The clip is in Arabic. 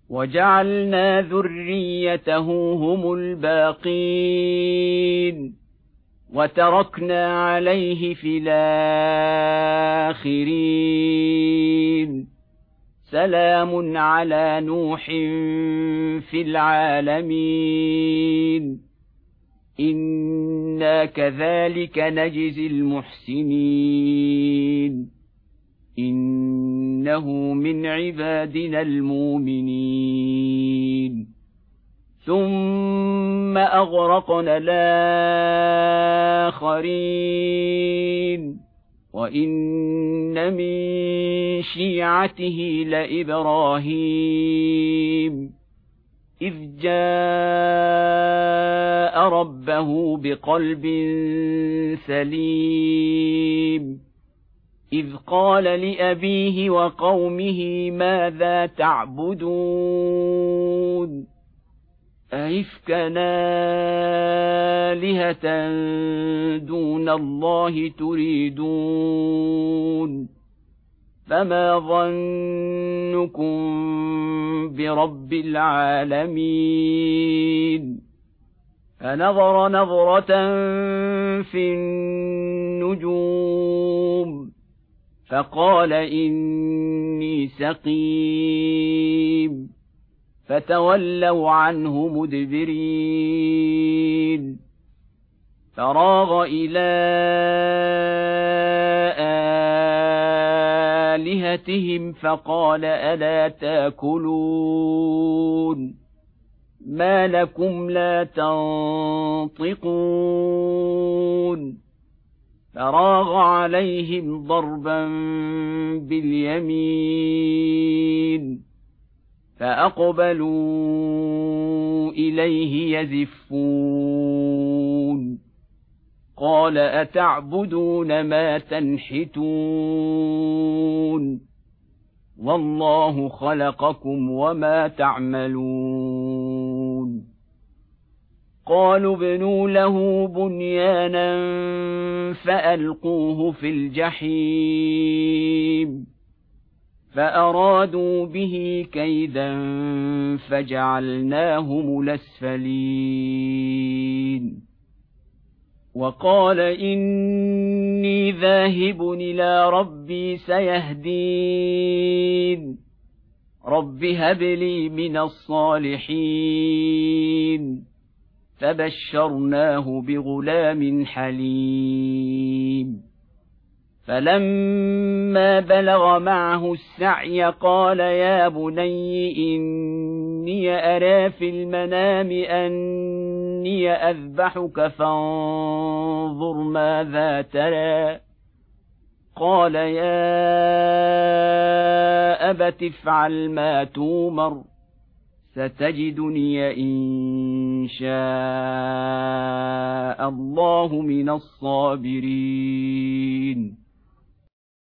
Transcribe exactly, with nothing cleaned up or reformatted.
وجعلنا ذريته هم الباقين وتركنا عليه في الآخرين سلام على نوح في العالمين إنا كذلك نجزي المحسنين إنه من عبادنا المؤمنين ثم أغرقنا الآخرين وإن من شيعته لإبراهيم إذ جاء ربه بقلب سليم إذ قال لأبيه وقومه ماذا تعبدون أئفكا آلهة دون الله تريدون فما ظنكم برب العالمين فنظر نظرة في النجوم فقال إني سقيم فتولوا عنه مدبرين فراغ إلى آلهتهم فقال ألا تأكلون ما لكم لا تنطقون فراغ عليهم ضربا باليمين فأقبلوا إليه يزفون قال أتعبدون ما تنحتون والله خلقكم وما تعملون قالوا ابنوا له بنيانا فألقوه في الجحيم فأرادوا به كيدا فجعلناهم الأسفلين وقال إني ذاهب إلى ربي سيهدين رب هب لي من الصالحين فبشرناه بغلام حليم فلما بلغ معه السعي قال يا بني إني أرى في المنام أني أذبحك فانظر ماذا ترى قال يا أبت افعل ما تومر ستجدني إن شاء الله من الصابرين